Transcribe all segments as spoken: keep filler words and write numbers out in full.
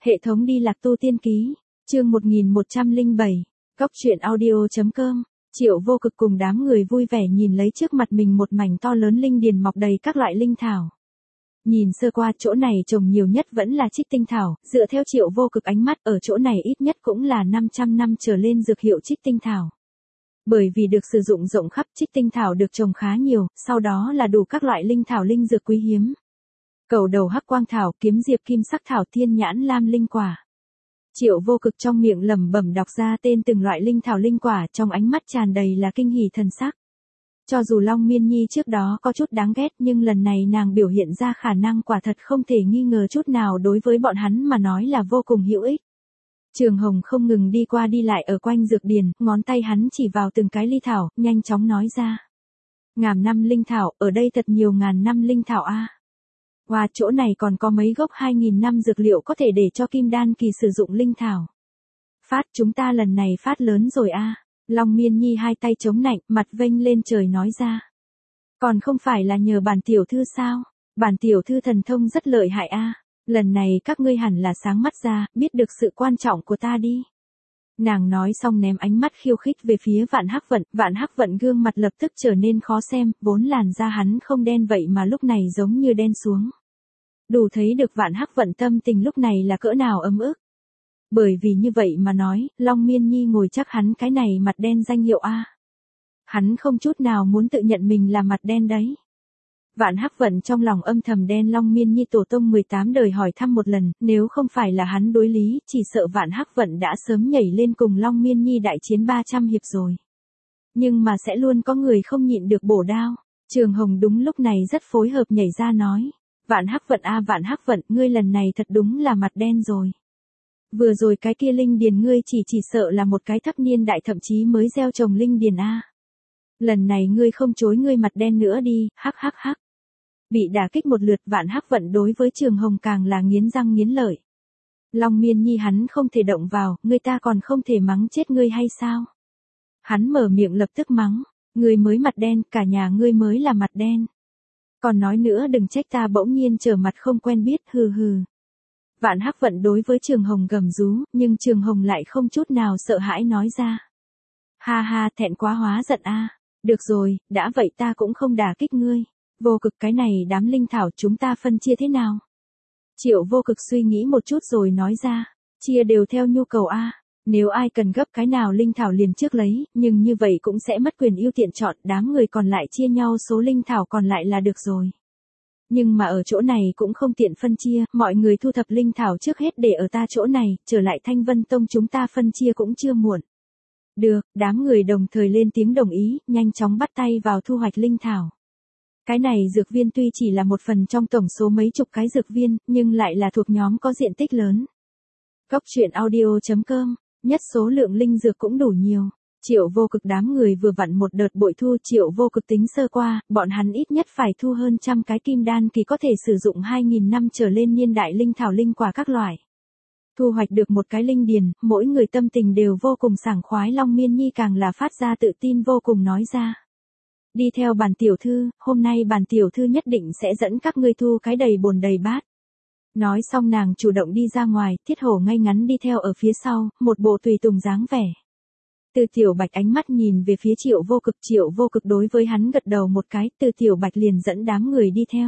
Hệ thống đi lạc tu tiên ký, chương một nghìn một trăm lẻ bảy, Cóc truyện audio chấm com. Triệu Vô Cực cùng đám người vui vẻ nhìn lấy trước mặt mình một mảnh to lớn linh điền mọc đầy các loại linh thảo. Nhìn sơ qua chỗ này trồng nhiều nhất vẫn là trích tinh thảo, dựa theo Triệu Vô Cực ánh mắt ở chỗ này ít nhất cũng là năm trăm năm trở lên dược hiệu trích tinh thảo. Bởi vì được sử dụng rộng khắp, trích tinh thảo được trồng khá nhiều, sau đó là đủ các loại linh thảo linh dược quý hiếm. Cầu đầu hắc quang thảo, kiếm diệp kim sắc thảo, thiên nhãn lam linh quả. Triệu Vô Cực trong miệng lẩm bẩm đọc ra tên từng loại linh thảo linh quả, trong ánh mắt tràn đầy là kinh hỉ thần sắc. Cho dù Long Miên Nhi trước đó có chút đáng ghét, nhưng lần này nàng biểu hiện ra khả năng quả thật không thể nghi ngờ chút nào, đối với bọn hắn mà nói là vô cùng hữu ích. Trường Hồng không ngừng đi qua đi lại ở quanh dược điền, ngón tay hắn chỉ vào từng cái ly thảo, nhanh chóng nói ra. Ngàn năm linh thảo, ở đây thật nhiều ngàn năm linh thảo a. Qua chỗ này còn có mấy gốc hai nghìn năm dược liệu có thể để cho kim đan kỳ sử dụng linh thảo. Phát, chúng ta lần này phát lớn rồi a. Long Miên Nhi hai tay chống nạnh, mặt vênh lên trời nói ra. Còn không phải là nhờ bản tiểu thư sao? Bản tiểu thư thần thông rất lợi hại a. Lần này các ngươi hẳn là sáng mắt ra, biết được sự quan trọng của ta đi. Nàng nói xong ném ánh mắt khiêu khích về phía Vạn Hắc Vận, Vạn Hắc Vận gương mặt lập tức trở nên khó xem, vốn làn da hắn không đen vậy mà lúc này giống như đen xuống. Đủ thấy được Vạn Hắc Vận tâm tình lúc này là cỡ nào ấm ức. Bởi vì như vậy mà nói, Long Miên Nhi ngồi chắc hắn cái này mặt đen danh hiệu A. Hắn không chút nào muốn tự nhận mình là mặt đen đấy. Vạn Hắc Vận trong lòng âm thầm đen Long Miên Nhi tổ tông mười tám đời hỏi thăm một lần, nếu không phải là hắn đối lý, chỉ sợ Vạn Hắc Vận đã sớm nhảy lên cùng Long Miên Nhi đại chiến ba trăm hiệp rồi. Nhưng mà sẽ luôn có người không nhịn được bổ đao. Trường Hồng đúng lúc này rất phối hợp nhảy ra nói. Vạn Hắc Vận a Vạn Hắc Vận, ngươi lần này thật đúng là mặt đen rồi. Vừa rồi cái kia linh điền ngươi chỉ chỉ sợ là một cái thấp niên đại thậm chí mới gieo trồng linh điền a. Lần này ngươi không chối ngươi mặt đen nữa đi, hắc hắc hắc. Bị đả kích một lượt, Vạn Hắc Vận đối với Trường Hồng càng là nghiến răng nghiến lợi. Long Miên Nhi hắn không thể động vào, người ta còn không thể mắng chết ngươi hay sao? Hắn mở miệng lập tức mắng, ngươi mới mặt đen, cả nhà ngươi mới là mặt đen. Còn nói nữa đừng trách ta bỗng nhiên trở mặt không quen biết, hừ hừ. Vạn Hắc Vận đối với Trường Hồng gầm rú, nhưng Trường Hồng lại không chút nào sợ hãi nói ra. Ha ha, thẹn quá hóa giận a. Được rồi, đã vậy ta cũng không đả kích ngươi. Vô Cực, cái này đám linh thảo chúng ta phân chia thế nào? Triệu Vô Cực suy nghĩ một chút rồi nói ra. Chia đều theo nhu cầu a. Nếu ai cần gấp cái nào linh thảo liền trước lấy, nhưng như vậy cũng sẽ mất quyền ưu tiện chọn, đám người còn lại chia nhau số linh thảo còn lại là được rồi. Nhưng mà ở chỗ này cũng không tiện phân chia, mọi người thu thập linh thảo trước hết để ở ta chỗ này, trở lại Thanh Vân Tông chúng ta phân chia cũng chưa muộn. Được, đám người đồng thời lên tiếng đồng ý, nhanh chóng bắt tay vào thu hoạch linh thảo. Cái này dược viên tuy chỉ là một phần trong tổng số mấy chục cái dược viên, nhưng lại là thuộc nhóm có diện tích lớn. Cóc truyện audio chấm com, nhất số lượng linh dược cũng đủ nhiều. Triệu Vô Cực đám người vừa vặn một đợt bội thu, Triệu Vô Cực tính sơ qua, bọn hắn ít nhất phải thu hơn trăm cái kim đan kỳ có thể sử dụng hai nghìn năm trở lên niên đại linh thảo linh quả các loại. Thu hoạch được một cái linh điền, mỗi người tâm tình đều vô cùng sảng khoái. Long Miên Nhi càng là phát ra tự tin vô cùng nói ra. Đi theo bản tiểu thư, hôm nay bản tiểu thư nhất định sẽ dẫn các ngươi thu cái đầy bồn đầy bát. Nói xong nàng chủ động đi ra ngoài, Thiết Hổ ngay ngắn đi theo ở phía sau, một bộ tùy tùng dáng vẻ. Từ Tiểu Bạch ánh mắt nhìn về phía Triệu Vô Cực, Triệu Vô Cực đối với hắn gật đầu một cái, Từ Tiểu Bạch liền dẫn đám người đi theo.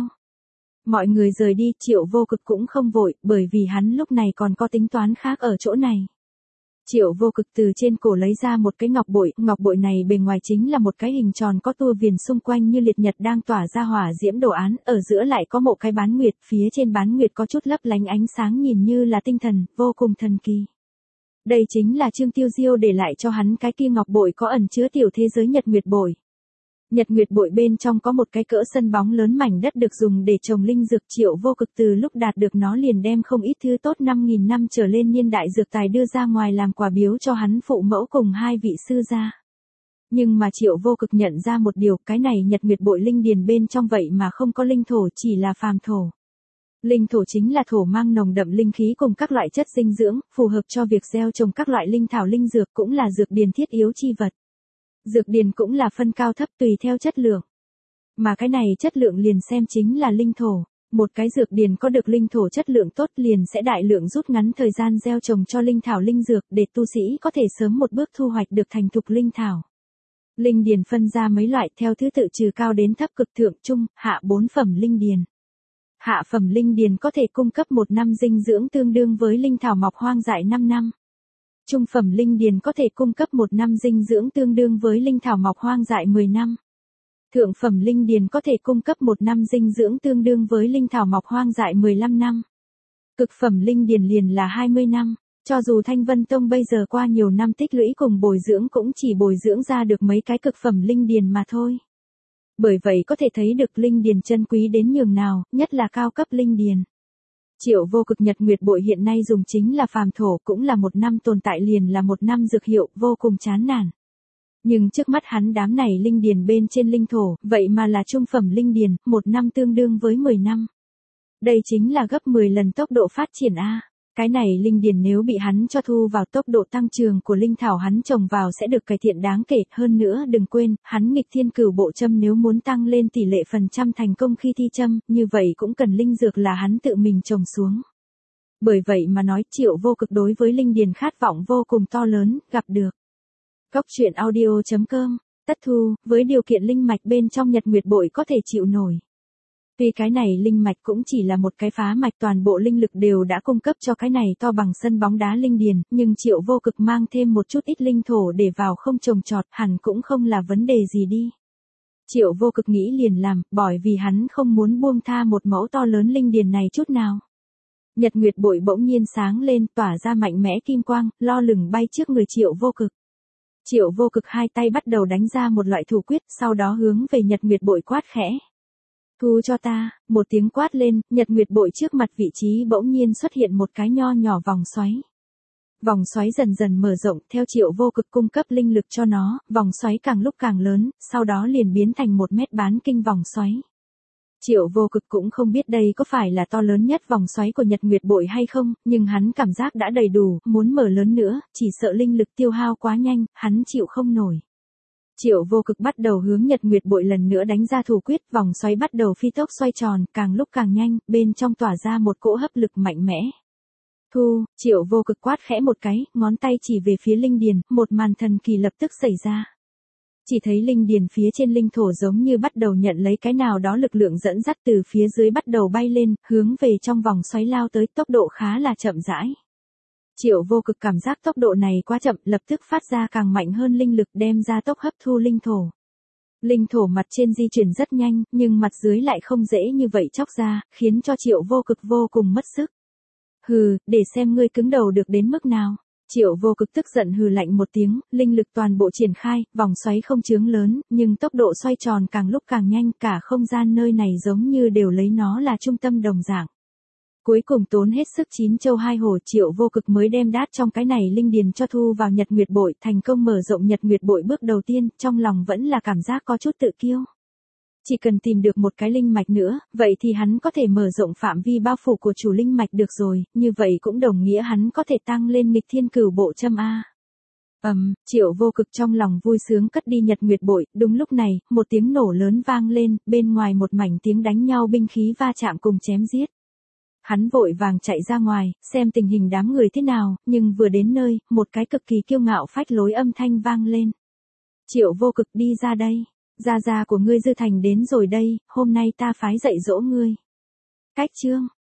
Mọi người rời đi, Triệu Vô Cực cũng không vội, bởi vì hắn lúc này còn có tính toán khác ở chỗ này. Triệu Vô Cực từ trên cổ lấy ra một cái ngọc bội, ngọc bội này bề ngoài chính là một cái hình tròn có tua viền xung quanh như liệt nhật đang tỏa ra hỏa diễm đồ án, ở giữa lại có một cái bán nguyệt, phía trên bán nguyệt có chút lấp lánh ánh sáng nhìn như là tinh thần, vô cùng thần kỳ. Đây chính là Trương Tiêu Diêu để lại cho hắn cái kia ngọc bội có ẩn chứa tiểu thế giới Nhật Nguyệt bội. Nhật Nguyệt bội bên trong có một cái cỡ sân bóng lớn mảnh đất được dùng để trồng linh dược. Triệu Vô Cực từ lúc đạt được nó liền đem không ít thứ tốt năm nghìn năm trở lên niên đại dược tài đưa ra ngoài làm quà biếu cho hắn phụ mẫu cùng hai vị sư gia. Nhưng mà Triệu Vô Cực nhận ra một điều, cái này Nhật Nguyệt bội linh điền bên trong vậy mà không có linh thổ, chỉ là phàm thổ. Linh thổ chính là thổ mang nồng đậm linh khí cùng các loại chất dinh dưỡng, phù hợp cho việc gieo trồng các loại linh thảo linh dược, cũng là dược điền thiết yếu chi vật. Dược điền cũng là phân cao thấp tùy theo chất lượng. Mà cái này chất lượng liền xem chính là linh thổ. Một cái dược điền có được linh thổ chất lượng tốt liền sẽ đại lượng rút ngắn thời gian gieo trồng cho linh thảo linh dược để tu sĩ có thể sớm một bước thu hoạch được thành thục linh thảo. Linh điền phân ra mấy loại theo thứ tự trừ cao đến thấp, cực, thượng, trung, hạ bốn phẩm linh điền. Hạ phẩm linh điền có thể cung cấp một năm dinh dưỡng tương đương với linh thảo mọc hoang dại năm năm. Trung phẩm linh điền có thể cung cấp một năm dinh dưỡng tương đương với linh thảo mọc hoang dại mười năm. Thượng phẩm linh điền có thể cung cấp một năm dinh dưỡng tương đương với linh thảo mọc hoang dại mười lăm năm. Cực phẩm linh điền liền là hai mươi năm. Cho dù Thanh Vân Tông bây giờ qua nhiều năm tích lũy cùng bồi dưỡng cũng chỉ bồi dưỡng ra được mấy cái cực phẩm linh điền mà thôi. Bởi vậy có thể thấy được linh điền chân quý đến nhường nào, nhất là cao cấp linh điền. Triệu Vô Cực Nhật Nguyệt Bội hiện nay dùng chính là phàm thổ, cũng là một năm tồn tại liền là một năm dược hiệu, vô cùng chán nản. Nhưng trước mắt hắn đám này linh điền bên trên linh thổ, vậy mà là trung phẩm linh điền, một năm tương đương với mười năm. Đây chính là gấp mười lần tốc độ phát triển A. Cái này linh điền nếu bị hắn cho thu vào, tốc độ tăng trưởng của linh thảo hắn trồng vào sẽ được cải thiện đáng kể. Hơn nữa đừng quên, hắn nghịch thiên cửu bộ châm nếu muốn tăng lên tỷ lệ phần trăm thành công khi thi châm, như vậy cũng cần linh dược là hắn tự mình trồng xuống. Bởi vậy mà nói Triệu Vô Cực đối với linh điền khát vọng vô cùng to lớn, gặp được. Cốc truyện audio chấm com, tất thu, với điều kiện linh mạch bên trong Nhật Nguyệt Bội có thể chịu nổi. Vì cái này linh mạch cũng chỉ là một cái phá mạch, toàn bộ linh lực đều đã cung cấp cho cái này to bằng sân bóng đá linh điền, nhưng Triệu Vô Cực mang thêm một chút ít linh thổ để vào không trồng trọt hẳn cũng không là vấn đề gì đi. Triệu Vô Cực nghĩ liền làm, bởi vì hắn không muốn buông tha một mẫu to lớn linh điền này chút nào. Nhật Nguyệt Bội bỗng nhiên sáng lên, tỏa ra mạnh mẽ kim quang, lo lửng bay trước người Triệu Vô Cực. Triệu Vô Cực hai tay bắt đầu đánh ra một loại thủ quyết, sau đó hướng về Nhật Nguyệt Bội quát khẽ. Thu cho ta, một tiếng quát lên, Nhật Nguyệt Bội trước mặt vị trí bỗng nhiên xuất hiện một cái nho nhỏ vòng xoáy. Vòng xoáy dần dần mở rộng, theo Triệu Vô Cực cung cấp linh lực cho nó, vòng xoáy càng lúc càng lớn, sau đó liền biến thành một mét bán kinh vòng xoáy. Triệu Vô Cực cũng không biết đây có phải là to lớn nhất vòng xoáy của Nhật Nguyệt Bội hay không, nhưng hắn cảm giác đã đầy đủ, muốn mở lớn nữa, chỉ sợ linh lực tiêu hao quá nhanh, hắn chịu không nổi. Triệu Vô Cực bắt đầu hướng Nhật Nguyệt Bội lần nữa đánh ra thủ quyết, vòng xoáy bắt đầu phi tốc xoay tròn, càng lúc càng nhanh, bên trong tỏa ra một cỗ hấp lực mạnh mẽ. Thu, Triệu Vô Cực quát khẽ một cái, ngón tay chỉ về phía linh điền, một màn thần kỳ lập tức xảy ra. Chỉ thấy linh điền phía trên linh thổ giống như bắt đầu nhận lấy cái nào đó lực lượng dẫn dắt, từ phía dưới bắt đầu bay lên, hướng về trong vòng xoáy lao tới, tốc độ khá là chậm rãi. Triệu Vô Cực cảm giác tốc độ này quá chậm, lập tức phát ra càng mạnh hơn linh lực đem ra tốc hấp thu linh thổ. Linh thổ mặt trên di chuyển rất nhanh, nhưng mặt dưới lại không dễ như vậy chóc ra, khiến cho Triệu Vô Cực vô cùng mất sức. Hừ, để xem ngươi cứng đầu được đến mức nào. Triệu Vô Cực tức giận hừ lạnh một tiếng, linh lực toàn bộ triển khai, vòng xoáy không chướng lớn, nhưng tốc độ xoay tròn càng lúc càng nhanh, cả không gian nơi này giống như đều lấy nó là trung tâm đồng dạng. Cuối cùng tốn hết sức chín châu hai hổ, Triệu Vô Cực mới đem đát trong cái này linh điền cho thu vào Nhật Nguyệt Bội, thành công mở rộng Nhật Nguyệt Bội bước đầu tiên, trong lòng vẫn là cảm giác có chút tự kiêu. Chỉ cần tìm được một cái linh mạch nữa, vậy thì hắn có thể mở rộng phạm vi bao phủ của chủ linh mạch được rồi, như vậy cũng đồng nghĩa hắn có thể tăng lên nghịch thiên cửu bộ châm A. Ầm, um, Triệu Vô Cực trong lòng vui sướng cất đi Nhật Nguyệt Bội, đúng lúc này, một tiếng nổ lớn vang lên, bên ngoài một mảnh tiếng đánh nhau binh khí va chạm cùng chém giết. Hắn vội vàng chạy ra ngoài, xem tình hình đám người thế nào, nhưng vừa đến nơi, một cái cực kỳ kiêu ngạo phách lối âm thanh vang lên. Triệu Vô Cực đi ra đây, gia gia của ngươi Dư Thành đến rồi đây, hôm nay ta phái dạy dỗ ngươi. Cách chương.